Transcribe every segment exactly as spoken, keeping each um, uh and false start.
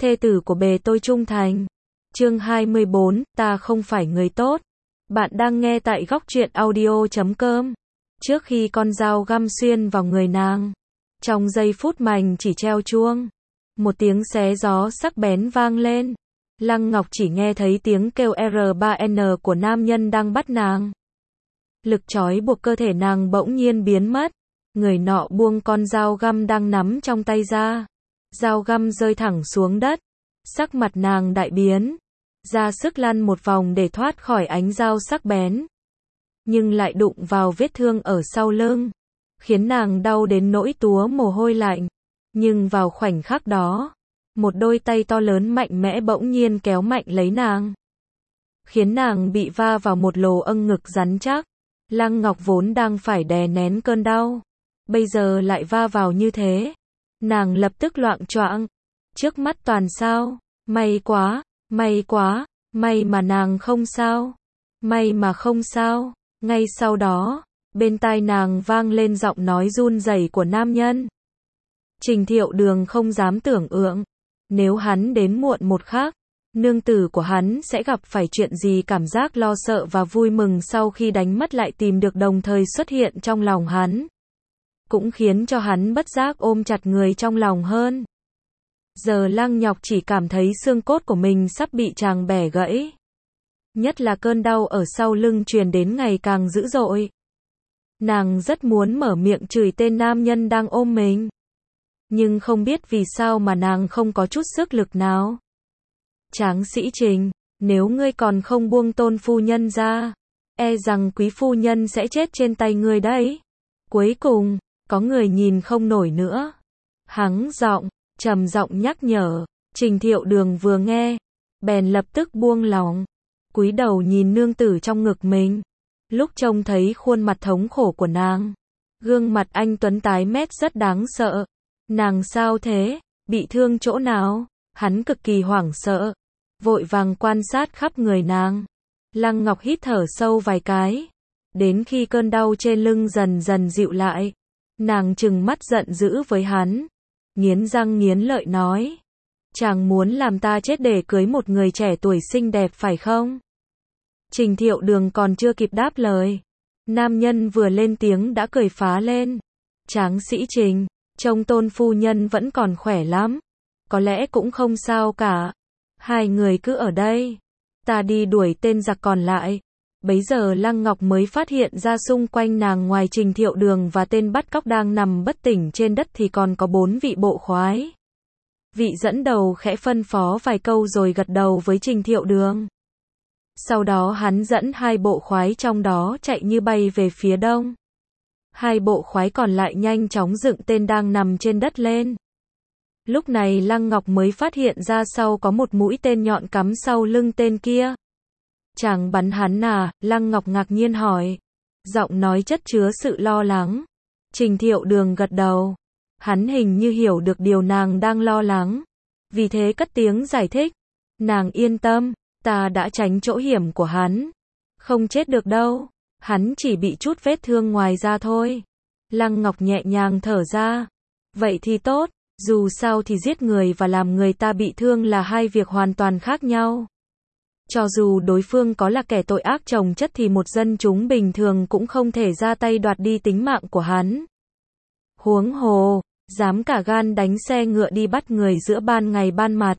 thê tử của bề tôi trung thành. Chương hai mươi bốn, ta không phải người tốt. Bạn đang nghe tại góc truyện audio chấm com. Trước khi con dao găm xuyên vào người nàng, trong giây phút mảnh chỉ treo chuông, một tiếng xé gió sắc bén vang lên. Lăng Ngọc chỉ nghe thấy tiếng kêu R ba N của nam nhân đang bắt nàng. Lực trói buộc cơ thể nàng bỗng nhiên biến mất. Người nọ buông con dao găm đang nắm trong tay ra. Dao găm rơi thẳng xuống đất. Sắc mặt nàng đại biến, ra sức lăn một vòng để thoát khỏi ánh dao sắc bén, nhưng lại đụng vào vết thương ở sau lưng, khiến nàng đau đến nỗi túa mồ hôi lạnh. Nhưng vào khoảnh khắc đó, một đôi tay to lớn mạnh mẽ bỗng nhiên kéo mạnh lấy nàng, khiến nàng bị va vào một lỗ âng ngực rắn chắc. Lăng Ngọc vốn đang phải đè nén cơn đau, bây giờ lại va vào như thế, nàng lập tức loạng choạng, trước mắt toàn sao. May quá, may quá, may mà nàng không sao, may mà không sao. Ngay sau đó, bên tai nàng vang lên giọng nói run rẩy của nam nhân. Trình Thiệu Đường không dám tưởng tượng, nếu hắn đến muộn một khắc, nương tử của hắn sẽ gặp phải chuyện gì. Cảm giác lo sợ và vui mừng sau khi đánh mất lại tìm được đồng thời xuất hiện trong lòng hắn, cũng khiến cho hắn bất giác ôm chặt người trong lòng hơn. Giờ Lăng Ngọc chỉ cảm thấy xương cốt của mình sắp bị chàng bẻ gãy. Nhất là cơn đau ở sau lưng truyền đến ngày càng dữ dội. Nàng rất muốn mở miệng chửi tên nam nhân đang ôm mình, nhưng không biết vì sao mà nàng không có chút sức lực nào. Tráng sĩ Trình, nếu ngươi còn không buông tôn phu nhân ra, e rằng quý phu nhân sẽ chết trên tay ngươi đấy. Cuối cùng, có người nhìn không nổi nữa. Hắng giọng, trầm giọng nhắc nhở. Trình Thiệu Đường vừa nghe, bèn lập tức buông lòng, cúi đầu nhìn nương tử trong ngực mình. Lúc trông thấy khuôn mặt thống khổ của nàng, gương mặt anh tuấn tái mét rất đáng sợ. Nàng sao thế? Bị thương chỗ nào? Hắn cực kỳ hoảng sợ, vội vàng quan sát khắp người nàng. Lăng Ngọc hít thở sâu vài cái, đến khi cơn đau trên lưng dần dần dịu lại, nàng trừng mắt giận dữ với hắn, nghiến răng nghiến lợi nói: chàng muốn làm ta chết để cưới một người trẻ tuổi xinh đẹp phải không? Trình Thiệu Đường còn chưa kịp đáp lời, nam nhân vừa lên tiếng đã cười phá lên. Tráng sĩ Trình, trông tôn phu nhân vẫn còn khỏe lắm, có lẽ cũng không sao cả. Hai người cứ ở đây, ta đi đuổi tên giặc còn lại. Bấy giờ Lăng Ngọc mới phát hiện ra xung quanh nàng ngoài Trình Thiệu Đường và tên bắt cóc đang nằm bất tỉnh trên đất thì còn có bốn vị bộ khoái. Vị dẫn đầu khẽ phân phó vài câu rồi gật đầu với Trình Thiệu Đường. Sau đó hắn dẫn hai bộ khoái trong đó chạy như bay về phía đông. Hai bộ khoái còn lại nhanh chóng dựng tên đang nằm trên đất lên. Lúc này Lăng Ngọc mới phát hiện ra sau có một mũi tên nhọn cắm sau lưng tên kia. Chàng bắn hắn à? Lăng Ngọc ngạc nhiên hỏi, giọng nói chất chứa sự lo lắng. Trình Thiệu Đường gật đầu, hắn hình như hiểu được điều nàng đang lo lắng, vì thế cất tiếng giải thích. Nàng yên tâm, ta đã tránh chỗ hiểm của hắn, không chết được đâu, hắn chỉ bị chút vết thương ngoài da thôi. Lăng Ngọc nhẹ nhàng thở ra, vậy thì tốt, dù sao thì giết người và làm người ta bị thương là hai việc hoàn toàn khác nhau. Cho dù đối phương có là kẻ tội ác chồng chất thì một dân chúng bình thường cũng không thể ra tay đoạt đi tính mạng của hắn. Huống hồ, dám cả gan đánh xe ngựa đi bắt người giữa ban ngày ban mặt.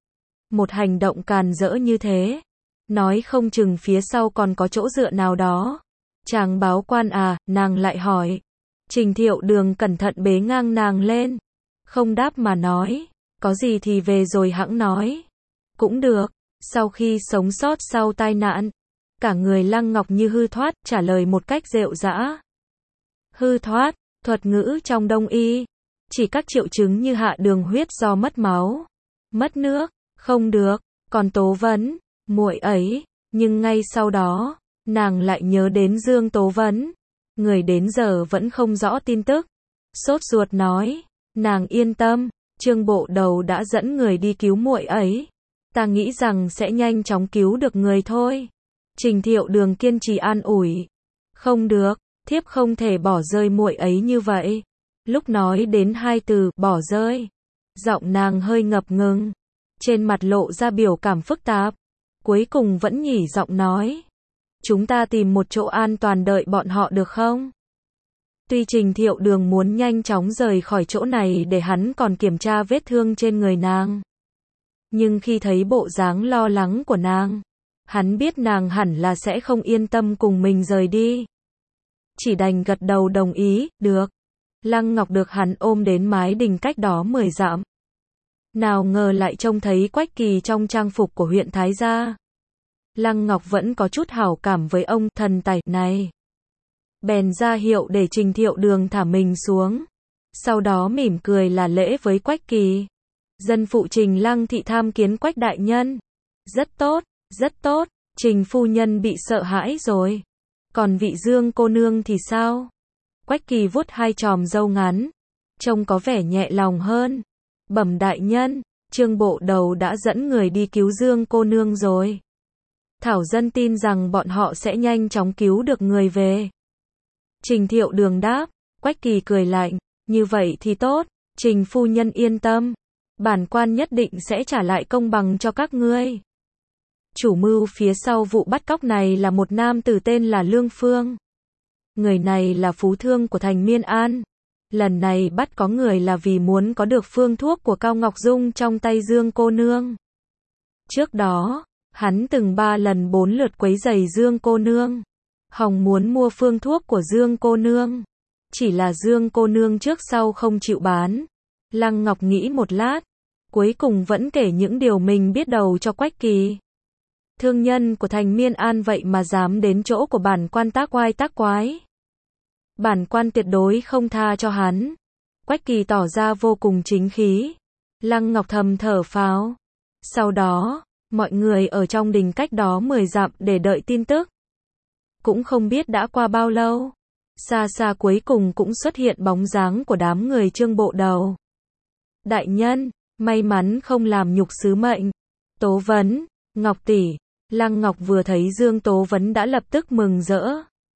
Một hành động càn rỡ như thế, nói không chừng phía sau còn có chỗ dựa nào đó. Chàng báo quan à? Nàng lại hỏi. Trình Thiệu Đường cẩn thận bế ngang nàng lên, không đáp mà nói, có gì thì về rồi hẵng nói. Cũng được. Sau khi sống sót sau tai nạn, cả người Lăng Ngọc như hư thoát, trả lời một cách rệu rã. Hư thoát, thuật ngữ trong Đông y, chỉ các triệu chứng như hạ đường huyết do mất máu, mất nước. Không được, còn Tố Vấn, muội ấy. Nhưng ngay sau đó, nàng lại nhớ đến Dương Tố Vấn, người đến giờ vẫn không rõ tin tức. Sốt ruột nói, nàng yên tâm, Trương bộ đầu đã dẫn người đi cứu muội ấy. Ta nghĩ rằng sẽ nhanh chóng cứu được người thôi. Trình Thiệu Đường kiên trì an ủi. Không được, thiếp không thể bỏ rơi muội ấy như vậy. Lúc nói đến hai từ bỏ rơi, giọng nàng hơi ngập ngừng. trên mặt lộ ra biểu cảm phức tạp, cuối cùng vẫn nhỉ giọng nói. Chúng ta tìm một chỗ an toàn đợi bọn họ được không? Tuy Trình Thiệu Đường muốn nhanh chóng rời khỏi chỗ này để hắn còn kiểm tra vết thương trên người nàng. Nhưng khi thấy bộ dáng lo lắng của nàng, hắn biết nàng hẳn là sẽ không yên tâm cùng mình rời đi. Chỉ đành gật đầu đồng ý, được. Lăng Ngọc được hắn ôm đến mái đình cách đó mười dặm. Nào ngờ lại trông thấy Quách Kỳ trong trang phục của huyện Thái Gia. Lăng Ngọc vẫn có chút hảo cảm với ông thần tài này. Bèn ra hiệu để Trình Thiệu Đường thả mình xuống. Sau đó mỉm cười là lễ với Quách Kỳ. Dân phụ Trình Lăng thị tham kiến Quách đại nhân. Rất tốt, rất tốt, Trình phu nhân bị sợ hãi rồi. Còn vị Dương cô nương thì sao? Quách Kỳ vuốt hai chòm râu ngắn, trông có vẻ nhẹ lòng hơn. Bẩm đại nhân, Trương bộ đầu đã dẫn người đi cứu Dương cô nương rồi. Thảo dân tin rằng bọn họ sẽ nhanh chóng cứu được người về. Trình Thiệu Đường đáp. Quách Kỳ cười lạnh, như vậy thì tốt, Trình phu nhân yên tâm. Bản quan nhất định sẽ trả lại công bằng cho các ngươi. Chủ mưu phía sau vụ bắt cóc này là một nam tử tên là Lương Phương. Người này là phú thương của thành Miên An. Lần này bắt có người là vì muốn có được phương thuốc của Cao Ngọc Dung trong tay Dương cô nương. Trước đó, hắn từng ba lần bốn lượt quấy rầy Dương cô nương. Hòng muốn mua phương thuốc của Dương cô nương. Chỉ là Dương cô nương trước sau không chịu bán. Lăng Ngọc nghĩ một lát, cuối cùng vẫn kể những điều mình biết đầu cho Quách Kỳ. Thương nhân của thành Miên An vậy mà dám đến chỗ của bản quan tác oai tác quái. Bản quan tuyệt đối không tha cho hắn. Quách Kỳ tỏ ra vô cùng chính khí. Lăng Ngọc thầm thở phào. Sau đó, mọi người ở trong đình cách đó mười dặm để đợi tin tức. Cũng không biết đã qua bao lâu. Xa xa cuối cùng cũng xuất hiện bóng dáng của đám người Trương bộ đầu. Đại nhân, may mắn không làm nhục sứ mệnh. Tố Vấn, Ngọc tỷ. Lăng Ngọc vừa thấy Dương Tố Vấn đã lập tức mừng rỡ.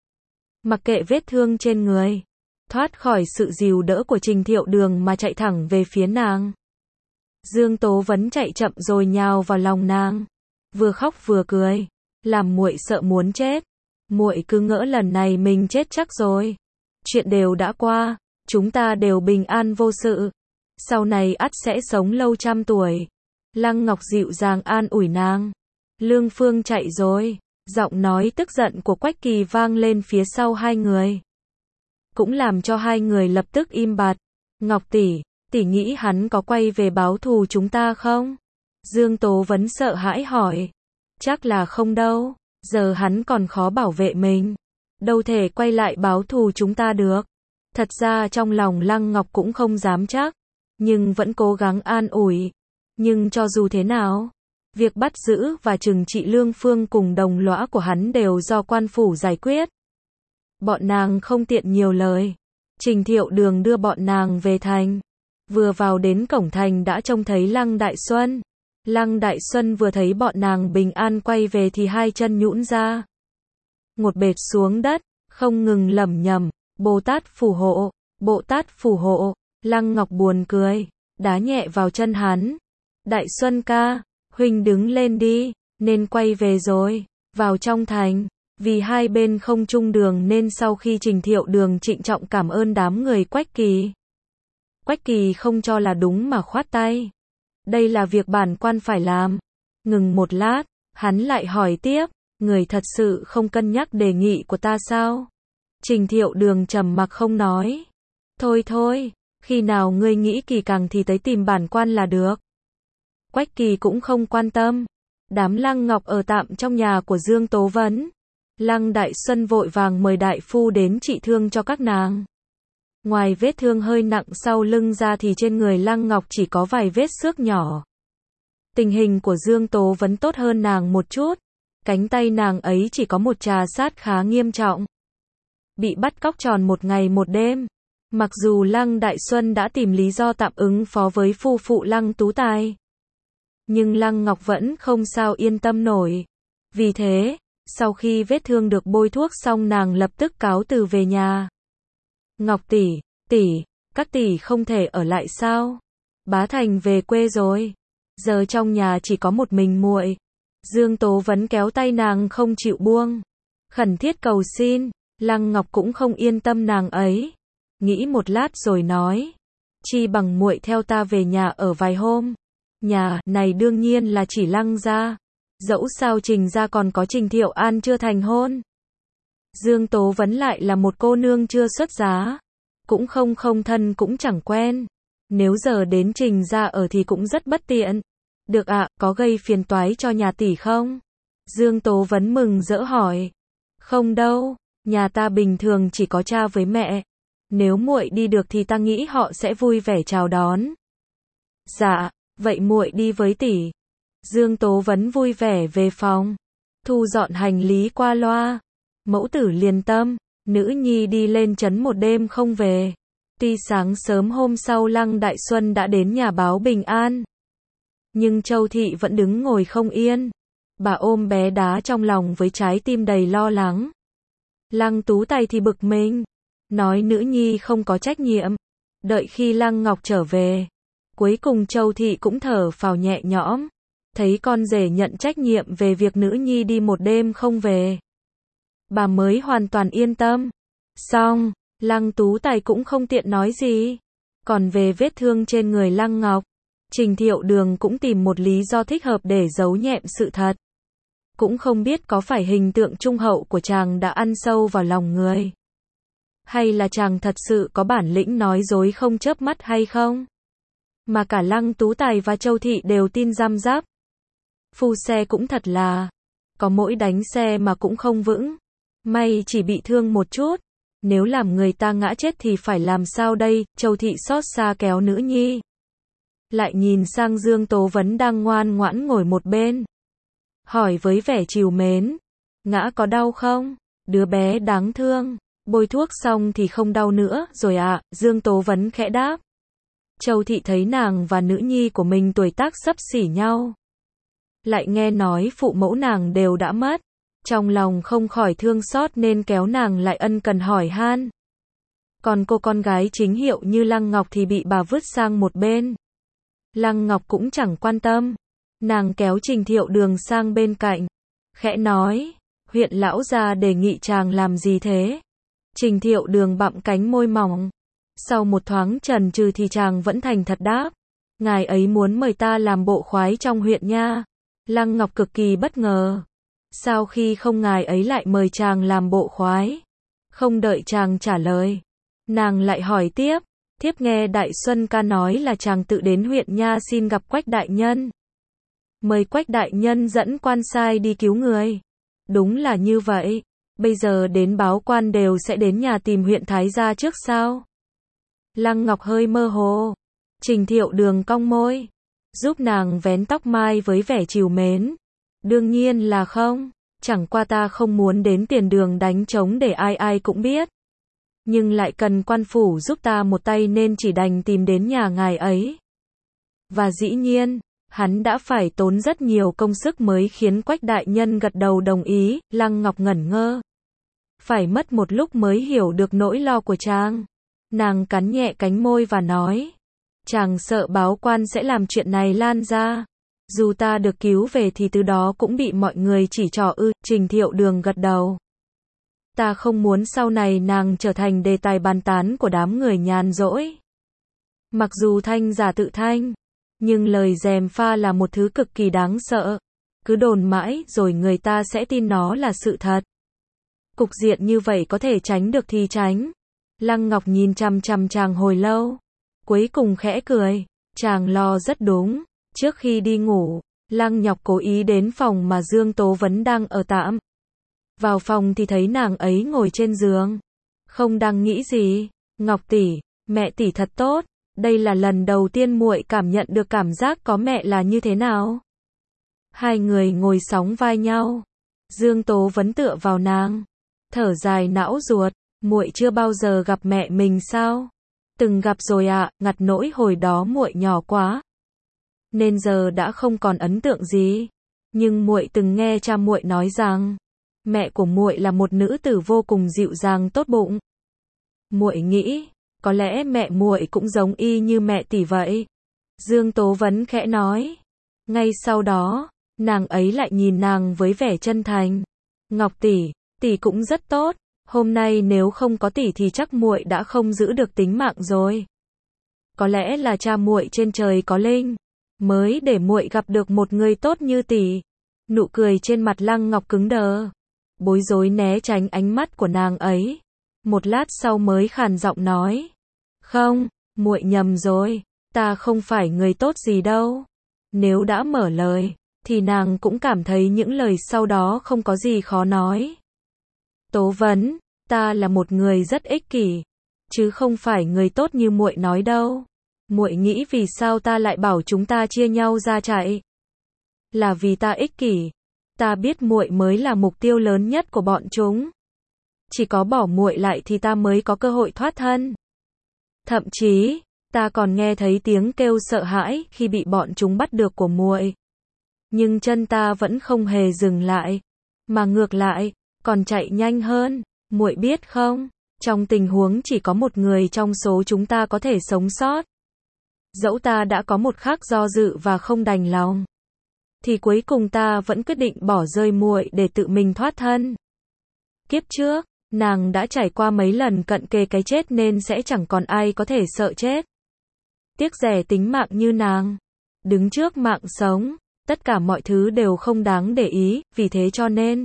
Mặc kệ vết thương trên người, thoát khỏi sự dìu đỡ của Trình Thiệu Đường mà chạy thẳng về phía nàng. Dương Tố Vấn chạy chậm rồi nhào vào lòng nàng, vừa khóc vừa cười, làm muội sợ muốn chết. Muội cứ ngỡ lần này mình chết chắc rồi. Chuyện đều đã qua, chúng ta đều bình an vô sự. Sau này ắt sẽ sống lâu trăm tuổi. Lăng Ngọc dịu dàng an ủi nàng. Lương Phương chạy rồi. Giọng nói tức giận của Quách Kỳ vang lên phía sau hai người. Cũng làm cho hai người lập tức im bặt. Ngọc tỷ, tỷ nghĩ hắn có quay về báo thù chúng ta không? Dương Tố Vấn sợ hãi hỏi. Chắc là không đâu. Giờ hắn còn khó bảo vệ mình. Đâu thể quay lại báo thù chúng ta được. Thật ra trong lòng Lăng Ngọc cũng không dám chắc. Nhưng vẫn cố gắng an ủi. Nhưng cho dù thế nào, việc bắt giữ và trừng trị Lương Phương cùng đồng lõa của hắn đều do quan phủ giải quyết. Bọn nàng không tiện nhiều lời. Trình Thiệu Đường đưa bọn nàng về thành. Vừa vào đến cổng thành đã trông thấy Lăng Đại Xuân. Lăng Đại Xuân vừa thấy bọn nàng bình an quay về thì hai chân nhũn ra. Ngột bệt xuống đất, không ngừng lẩm nhẩm, Bồ Tát phù hộ, Bồ Tát phù hộ. Lăng Ngọc buồn cười, đá nhẹ vào chân hắn. Đại Xuân ca, huynh đứng lên đi, nên quay về rồi. Vào trong thành, vì hai bên không chung đường nên sau khi Trình Thiệu Đường trịnh trọng cảm ơn đám người Quách Kỳ. Quách Kỳ không cho là đúng mà khoát tay. Đây là việc bản quan phải làm. Ngừng một lát, hắn lại hỏi tiếp, người thật sự không cân nhắc đề nghị của ta sao? Trình Thiệu Đường trầm mặc không nói. Thôi thôi, khi nào ngươi nghĩ kỳ càng thì tới tìm bản quan là được. Quách Kỳ cũng không quan tâm. Đám Lăng Ngọc ở tạm trong nhà của Dương Tố Vấn. Lăng Đại Xuân vội vàng mời đại phu đến trị thương cho các nàng. Ngoài vết thương hơi nặng sau lưng ra thì trên người Lăng Ngọc chỉ có vài vết xước nhỏ. Tình hình của Dương Tố Vấn tốt hơn nàng một chút. Cánh tay nàng ấy chỉ có một trà sát khá nghiêm trọng. Bị bắt cóc tròn một ngày một đêm. Mặc dù Lăng Đại Xuân đã tìm lý do tạm ứng phó với phu phụ Lăng Tú Tài. Nhưng Lăng Ngọc vẫn không sao yên tâm nổi. Vì thế, sau khi vết thương được bôi thuốc xong nàng lập tức cáo từ về nhà. Ngọc tỷ, tỷ, các tỷ không thể ở lại sao? Bá Thành về quê rồi. Giờ trong nhà chỉ có một mình muội. Dương Tố Vấn kéo tay nàng không chịu buông, khẩn thiết cầu xin. Lăng Ngọc cũng không yên tâm nàng ấy, nghĩ một lát rồi nói, chi bằng muội theo ta về nhà ở vài hôm. Nhà này đương nhiên là chỉ Lăng gia, dẫu sao Trình gia còn có Trình Thiệu An chưa thành hôn. Dương Tố Vấn lại là một cô nương chưa xuất giá, cũng không không thân cũng chẳng quen, nếu giờ đến Trình gia ở thì cũng rất bất tiện. Được ạ, à, có gây phiền toái cho nhà tỷ không? Dương Tố Vấn mừng rỡ hỏi. Không đâu, nhà ta bình thường chỉ có cha với mẹ. Nếu muội đi được thì ta nghĩ họ sẽ vui vẻ chào đón. Dạ, vậy muội đi với tỷ. Dương Tố Vấn vui vẻ về phòng, thu dọn hành lý qua loa. Mẫu tử liền tâm, nữ nhi đi lên trấn một đêm không về. Tuy sáng sớm hôm sau Lăng Đại Xuân đã đến nhà báo bình an, nhưng Châu Thị vẫn đứng ngồi không yên. Bà ôm bé đá trong lòng với trái tim đầy lo lắng. Lăng Tú Tài thì bực mình, nói nữ nhi không có trách nhiệm. Đợi khi Lăng Ngọc trở về, cuối cùng Châu Thị cũng thở phào nhẹ nhõm, thấy con rể nhận trách nhiệm về việc nữ nhi đi một đêm không về, bà mới hoàn toàn yên tâm. Xong, Lăng Tú Tài cũng không tiện nói gì. Còn về vết thương trên người Lăng Ngọc, Trình Thiệu Đường cũng tìm một lý do thích hợp để giấu nhẹm sự thật. Cũng không biết có phải hình tượng trung hậu của chàng đã ăn sâu vào lòng người, hay là chàng thật sự có bản lĩnh nói dối không chớp mắt hay không. Mà cả Lăng Tú Tài và Châu Thị đều tin răm rắp. Phu xe cũng thật là, có mỗi đánh xe mà cũng không vững. May chỉ bị thương một chút, nếu làm người ta ngã chết thì phải làm sao đây. Châu Thị xót xa kéo nữ nhi, lại nhìn sang Dương Tố Vấn đang ngoan ngoãn ngồi một bên, hỏi với vẻ trìu mến, ngã có đau không? Đứa bé đáng thương. Bôi thuốc xong thì không đau nữa rồi ạ. À, Dương Tố Vấn khẽ đáp. Châu Thị thấy nàng và nữ nhi của mình tuổi tác xấp xỉ nhau, lại nghe nói phụ mẫu nàng đều đã mất, trong lòng không khỏi thương xót nên kéo nàng lại ân cần hỏi han. Còn cô con gái chính hiệu như Lăng Ngọc thì bị bà vứt sang một bên. Lăng Ngọc cũng chẳng quan tâm, nàng kéo Trình Thiệu Đường sang bên cạnh, khẽ nói, huyện lão gia đề nghị chàng làm gì thế? Trình Thiệu Đường bặm cánh môi mỏng, sau một thoáng chần chừ thì chàng vẫn thành thật đáp, ngài ấy muốn mời ta làm bộ khoái trong huyện nha. Lăng Ngọc cực kỳ bất ngờ, sao khi không ngài ấy lại mời chàng làm bộ khoái? Không đợi chàng trả lời, nàng lại hỏi tiếp, thiếp nghe Đại Xuân ca nói là chàng tự đến huyện nha xin gặp Quách đại nhân, mời Quách đại nhân dẫn quan sai đi cứu người. Đúng là như vậy, bây giờ đến báo quan đều sẽ đến nhà tìm huyện thái gia trước sao? Lăng Ngọc hơi mơ hồ. Trình Thiệu Đường cong môi, giúp nàng vén tóc mai với vẻ trìu mến. Đương nhiên là không, chẳng qua ta không muốn đến tiền đường đánh trống để ai ai cũng biết. Nhưng lại cần quan phủ giúp ta một tay nên chỉ đành tìm đến nhà ngài ấy. Và dĩ nhiên, hắn đã phải tốn rất nhiều công sức mới khiến Quách đại nhân gật đầu đồng ý. Lăng Ngọc ngẩn ngơ, phải mất một lúc mới hiểu được nỗi lo của chàng. Nàng cắn nhẹ cánh môi và nói, chàng sợ báo quan sẽ làm chuyện này lan ra. Dù ta được cứu về thì từ đó cũng bị mọi người chỉ trỏ ư. Trình Thiệu Đường gật đầu. Ta không muốn sau này nàng trở thành đề tài bàn tán của đám người nhàn rỗi. Mặc dù thanh giả tự thanh, nhưng lời gièm pha là một thứ cực kỳ đáng sợ. Cứ đồn mãi rồi người ta sẽ tin nó là sự thật. Cục diện như vậy có thể tránh được thì tránh. Lăng Ngọc nhìn chằm chằm chàng hồi lâu, cuối cùng khẽ cười, chàng lo rất đúng. Trước khi đi ngủ, Lăng Ngọc cố ý đến phòng mà Dương Tố Vấn đang ở tạm. Vào phòng thì thấy nàng ấy ngồi trên giường, không đang nghĩ gì. Ngọc tỷ, mẹ tỷ thật tốt, đây là lần đầu tiên muội cảm nhận được cảm giác có mẹ là như thế nào. Hai người ngồi sóng vai nhau, Dương Tố Vấn tựa vào nàng, thở dài não ruột, muội chưa bao giờ gặp mẹ mình sao? Từng gặp rồi ạ, à, ngặt nỗi hồi đó muội nhỏ quá, nên giờ đã không còn ấn tượng gì. Nhưng muội từng nghe cha muội nói rằng mẹ của muội là một nữ tử vô cùng dịu dàng tốt bụng. Muội nghĩ, có lẽ mẹ muội cũng giống y như mẹ tỷ vậy. Dương Tố Vấn khẽ nói, Ngay sau đó, nàng ấy lại nhìn nàng với vẻ chân thành. Ngọc tỷ, tỷ cũng rất tốt, hôm nay nếu không có tỷ thì chắc muội đã không giữ được tính mạng rồi. Có lẽ là cha muội trên trời có linh, mới để muội gặp được một người tốt như tỷ. Nụ cười trên mặt Lăng Ngọc cứng đờ, bối rối né tránh ánh mắt của nàng ấy. Một lát sau mới khàn giọng nói, không, muội nhầm rồi, ta không phải người tốt gì đâu. Nếu đã mở lời, thì nàng cũng cảm thấy những lời sau đó không có gì khó nói. Tố Vấn, ta là một người rất ích kỷ, chứ không phải người tốt như muội nói đâu. Muội nghĩ vì sao ta lại bảo chúng ta chia nhau ra chạy? Là vì ta ích kỷ. Ta biết muội mới là mục tiêu lớn nhất của bọn chúng. Chỉ có bỏ muội lại thì ta mới có cơ hội thoát thân. Thậm chí, ta còn nghe thấy tiếng kêu sợ hãi khi bị bọn chúng bắt được của muội. Nhưng chân ta vẫn không hề dừng lại, mà ngược lại, còn chạy nhanh hơn. Muội biết không, trong tình huống chỉ có một người trong số chúng ta có thể sống sót, dẫu ta đã có một khắc do dự và không đành lòng, thì cuối cùng ta vẫn quyết định bỏ rơi muội để tự mình thoát thân. Kiếp trước, nàng đã trải qua mấy lần cận kề cái chết nên sẽ chẳng còn ai có thể sợ chết. Tiếc rẻ tính mạng như nàng. Đứng trước mạng sống, tất cả mọi thứ đều không đáng để ý, vì thế cho nên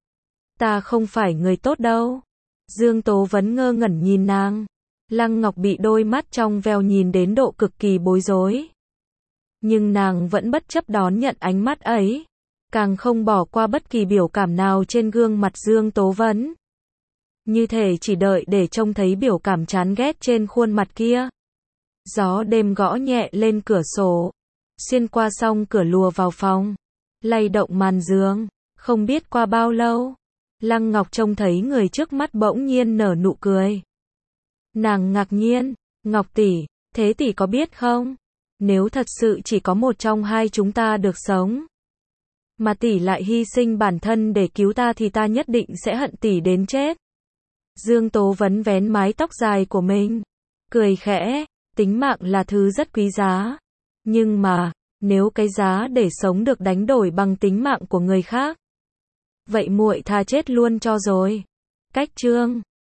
ta không phải người tốt đâu. Dương Tố Vấn ngơ ngẩn nhìn nàng. Lăng Ngọc bị đôi mắt trong veo nhìn đến độ cực kỳ bối rối. Nhưng nàng vẫn bất chấp đón nhận ánh mắt ấy, càng không bỏ qua bất kỳ biểu cảm nào trên gương mặt Dương Tố Vấn. Như thể chỉ đợi để trông thấy biểu cảm chán ghét trên khuôn mặt kia. Gió đêm gõ nhẹ lên cửa sổ, xuyên qua song cửa lùa vào phòng, lay động màn giường. Không biết qua bao lâu, Lăng Ngọc trông thấy người trước mắt bỗng nhiên nở nụ cười. Nàng ngạc nhiên, Ngọc tỷ, thế tỷ có biết không? Nếu thật sự chỉ có một trong hai chúng ta được sống, mà tỷ lại hy sinh bản thân để cứu ta thì ta nhất định sẽ hận tỷ đến chết. Dương Tố Vấn vén mái tóc dài của mình, cười khẽ, tính mạng là thứ rất quý giá. Nhưng mà, nếu cái giá để sống được đánh đổi bằng tính mạng của người khác, vậy muội tha chết luôn cho rồi. Cách chương